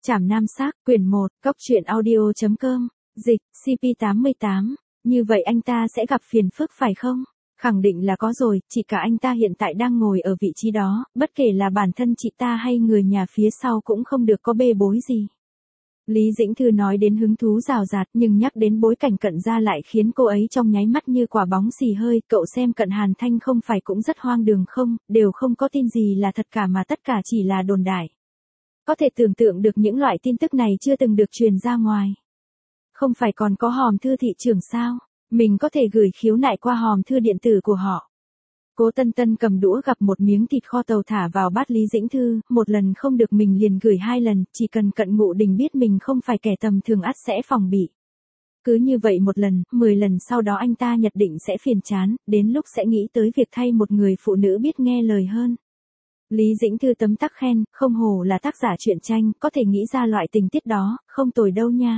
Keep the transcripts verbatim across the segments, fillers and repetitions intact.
Trảm Nam Xác, quyển một, cóc truyện audio chấm com, dịch, xê pê tám mươi tám. Như vậy anh ta sẽ gặp phiền phức phải không? Khẳng định là có rồi, chỉ cả anh ta hiện tại đang ngồi ở vị trí đó, bất kể là bản thân chị ta hay người nhà phía sau cũng không được có bê bối gì. Lý Dĩnh Thư nói đến hứng thú rào rạt, nhưng nhắc đến bối cảnh Cận gia lại khiến cô ấy trong nháy mắt như quả bóng xì hơi. Cậu xem Cận Hàn Thanh không phải cũng rất hoang đường không, đều không có tin gì là thật cả mà tất cả chỉ là đồn đại. Có thể tưởng tượng được những loại tin tức này chưa từng được truyền ra ngoài. Không phải còn có hòm thư thị trường sao, mình có thể gửi khiếu nại qua hòm thư điện tử của họ. Cố Tân Tân cầm đũa gắp một miếng thịt kho tàu thả vào bát Lý Dĩnh Thư, một lần không được mình liền gửi hai lần, chỉ cần Cận Ngụ Đình biết mình không phải kẻ tầm thường ắt sẽ phòng bị. Cứ như vậy một lần, mười lần sau đó anh ta nhất định sẽ phiền chán, đến lúc sẽ nghĩ tới việc thay một người phụ nữ biết nghe lời hơn. Lý Dĩnh Thư tấm tắc khen, không hổ là tác giả truyện tranh, có thể nghĩ ra loại tình tiết đó, không tồi đâu nha.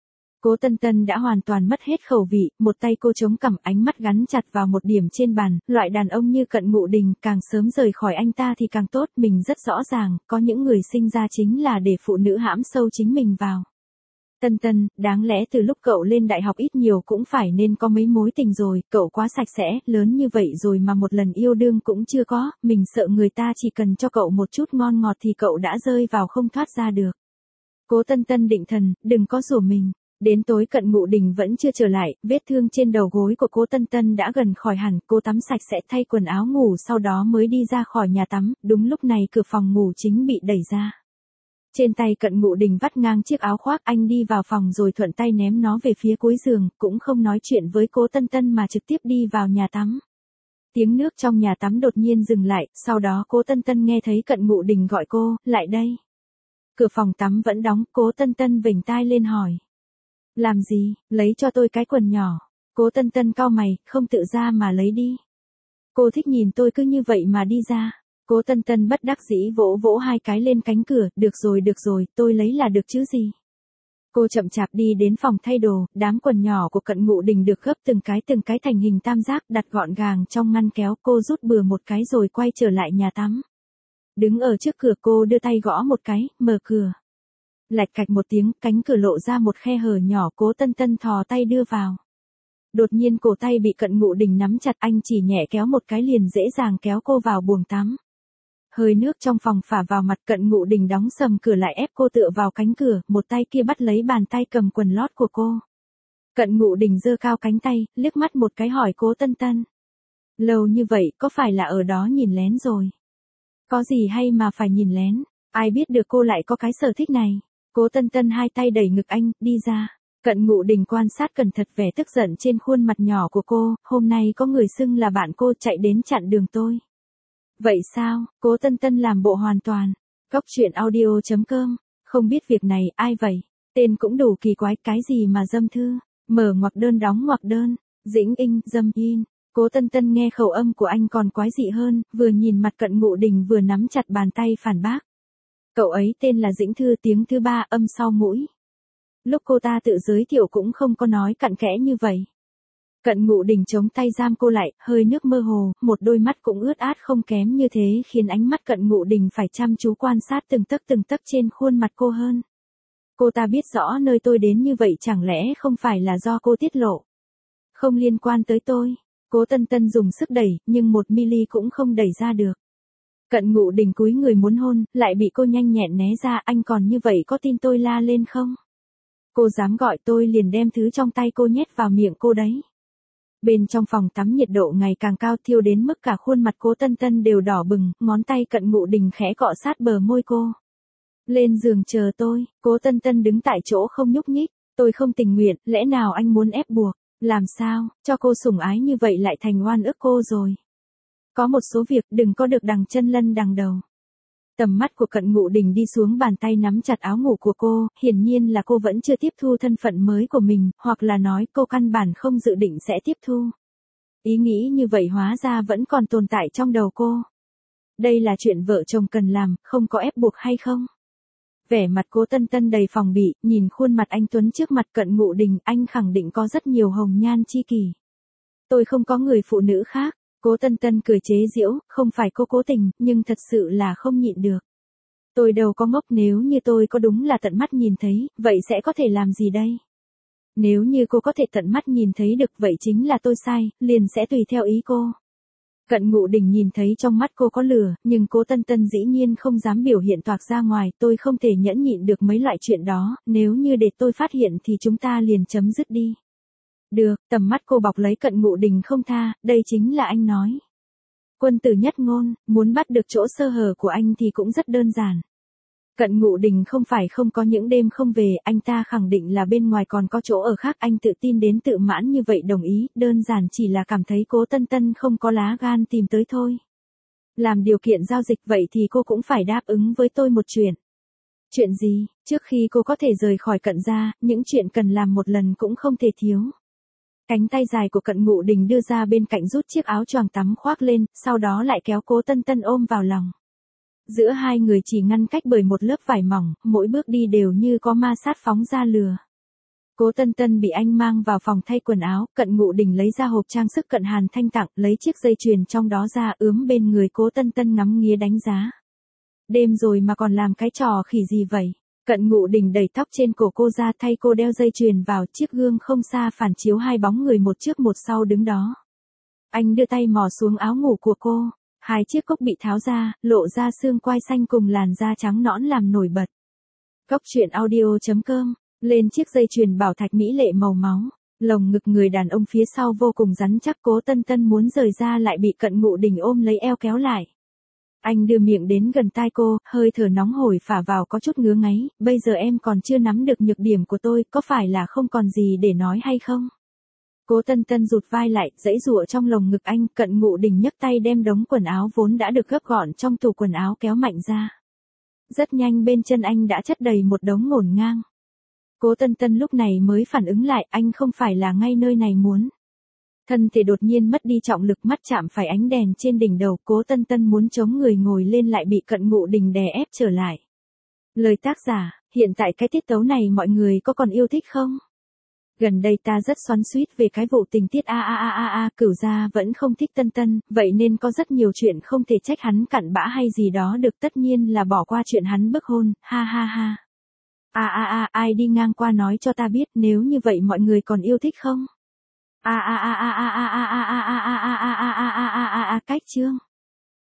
Cố Tân Tân đã hoàn toàn mất hết khẩu vị, một tay cô chống cằm, ánh mắt gắn chặt vào một điểm trên bàn, loại đàn ông như Cận Ngụ Đình càng sớm rời khỏi anh ta thì càng tốt, mình rất rõ ràng, có những người sinh ra chính là để phụ nữ hãm sâu chính mình vào. Tân Tân, đáng lẽ từ lúc cậu lên đại học ít nhiều cũng phải nên có mấy mối tình rồi, cậu quá sạch sẽ, lớn như vậy rồi mà một lần yêu đương cũng chưa có, mình sợ người ta chỉ cần cho cậu một chút ngon ngọt thì cậu đã rơi vào không thoát ra được. Cố Tân Tân định thần, đừng có rủa mình. Đến tối Cận Ngụ Đình vẫn chưa trở lại, vết thương trên đầu gối của Cố Tân Tân đã gần khỏi hẳn, cô tắm sạch sẽ thay quần áo ngủ sau đó mới đi ra khỏi nhà tắm, đúng lúc này cửa phòng ngủ chính bị đẩy ra. Trên tay Cận Ngụ Đình vắt ngang chiếc áo khoác, anh đi vào phòng rồi thuận tay ném nó về phía cuối giường, cũng không nói chuyện với Cố Tân Tân mà trực tiếp đi vào nhà tắm. Tiếng nước trong nhà tắm đột nhiên dừng lại, sau đó Cố Tân Tân nghe thấy Cận Ngụ Đình gọi cô, lại đây. Cửa phòng tắm vẫn đóng, Cố Tân Tân vểnh tai lên hỏi. Làm gì, lấy cho tôi cái quần nhỏ. Cố Tân Tân cau mày, không tự ra mà lấy đi. Cô thích nhìn tôi cứ như vậy mà đi ra. Cố Tân Tân bất đắc dĩ vỗ vỗ hai cái lên cánh cửa, được rồi được rồi, tôi lấy là được chứ gì. Cô chậm chạp đi đến phòng thay đồ, đám quần nhỏ của Cận Ngụ Đình được gấp từng cái từng cái thành hình tam giác đặt gọn gàng trong ngăn kéo, cô rút bừa một cái rồi quay trở lại nhà tắm. Đứng ở trước cửa cô đưa tay gõ một cái, mở cửa. Lạch cạch một tiếng, cánh cửa lộ ra một khe hở nhỏ, Cố Tân Tân thò tay đưa vào. Đột nhiên cổ tay bị Cận Ngụ Đình nắm chặt, anh chỉ nhẹ kéo một cái liền dễ dàng kéo cô vào buồng tắm. Hơi nước trong phòng phả vào mặt, Cận Ngụ Đình đóng sầm cửa lại ép cô tựa vào cánh cửa, một tay kia bắt lấy bàn tay cầm quần lót của cô. Cận Ngụ Đình giơ cao cánh tay, liếc mắt một cái hỏi Cố Tân Tân. Lâu như vậy, có phải là ở đó nhìn lén rồi? Có gì hay mà phải nhìn lén, ai biết được cô lại có cái sở thích này. Cố Tân Tân hai tay đẩy ngực anh, đi ra. Cận Ngụ Đình quan sát cẩn thận vẻ tức giận trên khuôn mặt nhỏ của cô, hôm nay có người xưng là bạn cô chạy đến chặn đường tôi. Vậy sao, Cố Tân Tân làm bộ hoàn toàn. Cóc truyện audio chấm com, không biết việc này, ai vậy? Tên cũng đủ kỳ quái, cái gì mà Dâm Thư, mở ngoặc đơn đóng ngoặc đơn, Dĩnh In, Dâm In. Cố Tân Tân nghe khẩu âm của anh còn quái dị hơn, vừa nhìn mặt Cận Ngụ Đình vừa nắm chặt bàn tay phản bác. Cậu ấy tên là Dĩnh Thư, tiếng thứ ba âm sau mũi. Lúc cô ta tự giới thiệu cũng không có nói cặn kẽ như vậy. Cận Ngụ Đình chống tay giam cô lại, hơi nước mơ hồ, một đôi mắt cũng ướt át không kém như thế khiến ánh mắt Cận Ngụ Đình phải chăm chú quan sát từng tấc từng tấc trên khuôn mặt cô hơn. Cô ta biết rõ nơi tôi đến như vậy chẳng lẽ không phải là do cô tiết lộ. Không liên quan tới tôi. Cố Tân Tân dùng sức đẩy, nhưng một mi-li cũng không đẩy ra được. Cận Ngụ Đình cúi người muốn hôn, lại bị cô nhanh nhẹn né ra, anh còn như vậy có tin tôi la lên không? Cô dám gọi tôi liền đem thứ trong tay cô nhét vào miệng cô đấy. Bên trong phòng tắm nhiệt độ ngày càng cao, thiêu đến mức cả khuôn mặt Cố Tân Tân đều đỏ bừng, ngón tay Cận Ngụ Đình khẽ cọ sát bờ môi cô. Lên giường chờ tôi. Cố Tân Tân đứng tại chỗ không nhúc nhích. Tôi không tình nguyện, lẽ nào anh muốn ép buộc? Làm sao, cho cô sủng ái như vậy lại thành oan ức cô rồi. Có một số việc đừng có được đằng chân lân đằng đầu. Tầm mắt của Cận Ngụ Đình đi xuống bàn tay nắm chặt áo ngủ của cô, hiển nhiên là cô vẫn chưa tiếp thu thân phận mới của mình, hoặc là nói cô căn bản không dự định sẽ tiếp thu. Ý nghĩ như vậy hóa ra vẫn còn tồn tại trong đầu cô. Đây là chuyện vợ chồng cần làm, không có ép buộc hay không? Vẻ mặt Cố Tân Tân đầy phòng bị, nhìn khuôn mặt anh tuấn trước mặt Cận Ngụ Đình, anh khẳng định có rất nhiều hồng nhan chi kỷ. Tôi không có người phụ nữ khác. Cố Tân Tân cười chế giễu, không phải cô cố tình, nhưng thật sự là không nhịn được. Tôi đâu có ngốc, nếu như tôi có đúng là tận mắt nhìn thấy, vậy sẽ có thể làm gì đây? Nếu như cô có thể tận mắt nhìn thấy được vậy chính là tôi sai, liền sẽ tùy theo ý cô. Cận Ngụ Đình nhìn thấy trong mắt cô có lửa, nhưng Cố Tân Tân dĩ nhiên không dám biểu hiện toạc ra ngoài, tôi không thể nhẫn nhịn được mấy loại chuyện đó, nếu như để tôi phát hiện thì chúng ta liền chấm dứt đi. Được, tầm mắt cô bọc lấy Cận Ngụ Đình không tha, đây chính là anh nói. Quân tử nhất ngôn, muốn bắt được chỗ sơ hở của anh thì cũng rất đơn giản. Cận Ngụ Đình không phải không có những đêm không về, anh ta khẳng định là bên ngoài còn có chỗ ở khác, anh tự tin đến tự mãn như vậy đồng ý, đơn giản chỉ là cảm thấy Cố Tân Tân không có lá gan tìm tới thôi. Làm điều kiện giao dịch vậy thì cô cũng phải đáp ứng với tôi một chuyện. Chuyện gì? Trước khi cô có thể rời khỏi Cận gia, những chuyện cần làm một lần cũng không thể thiếu. Cánh tay dài của Cận Ngụ Đình đưa ra bên cạnh rút chiếc áo choàng tắm khoác lên, sau đó lại kéo Cố Tân Tân ôm vào lòng. Giữa hai người chỉ ngăn cách bởi một lớp vải mỏng, mỗi bước đi đều như có ma sát phóng ra lửa. Cố Tân Tân bị anh mang vào phòng thay quần áo, Cận Ngụ Đình lấy ra hộp trang sức Cận Hàn Thanh tặng, lấy chiếc dây chuyền trong đó ra ướm bên người Cố Tân Tân ngắm nghía đánh giá. Đêm rồi mà còn làm cái trò khỉ gì vậy? Cận Ngụ Đình đẩy tóc trên cổ cô ra thay cô đeo dây chuyền vào, chiếc gương không xa phản chiếu hai bóng người một trước một sau đứng đó. Anh đưa tay mò xuống áo ngủ của cô. Hai chiếc cốc bị tháo ra, lộ ra xương quai xanh cùng làn da trắng nõn làm nổi bật. Cốc truyện audio chấm com, lên chiếc dây chuyền bảo thạch mỹ lệ màu máu, lồng ngực người đàn ông phía sau vô cùng rắn chắc, Cố Tân Tân muốn rời ra lại bị Cận Ngụ Đình ôm lấy eo kéo lại. Anh đưa miệng đến gần tai cô, hơi thở nóng hổi phả vào có chút ngứa ngáy, bây giờ em còn chưa nắm được nhược điểm của tôi, có phải là không còn gì để nói hay không? Cố Tân Tân rụt vai lại, giãy giụa trong lồng ngực anh, Cận Ngụ Đình nhấc tay đem đống quần áo vốn đã được gấp gọn trong tủ quần áo kéo mạnh ra. Rất nhanh bên chân anh đã chất đầy một đống ngổn ngang. Cố Tân Tân lúc này mới phản ứng lại, anh không phải là ngay nơi này muốn. Thân thể đột nhiên mất đi trọng lực, mắt chạm phải ánh đèn trên đỉnh đầu, Cố Tân Tân muốn chống người ngồi lên lại bị Cận Ngụ Đình đè ép trở lại. Lời tác giả, hiện tại cái tiết tấu này mọi người có còn yêu thích không? Gần đây ta rất xoắn xuýt về cái vụ tình tiết a a a a a, Cửu gia vẫn không thích Tân Tân, vậy nên có rất nhiều chuyện không thể trách hắn cặn bã hay gì đó được, tất nhiên là bỏ qua chuyện hắn bức hôn, ha ha ha. A a a, ai đi ngang qua nói cho ta biết, nếu như vậy mọi người còn yêu thích không? A a a a a a a a a a a a a a a a a a cách chương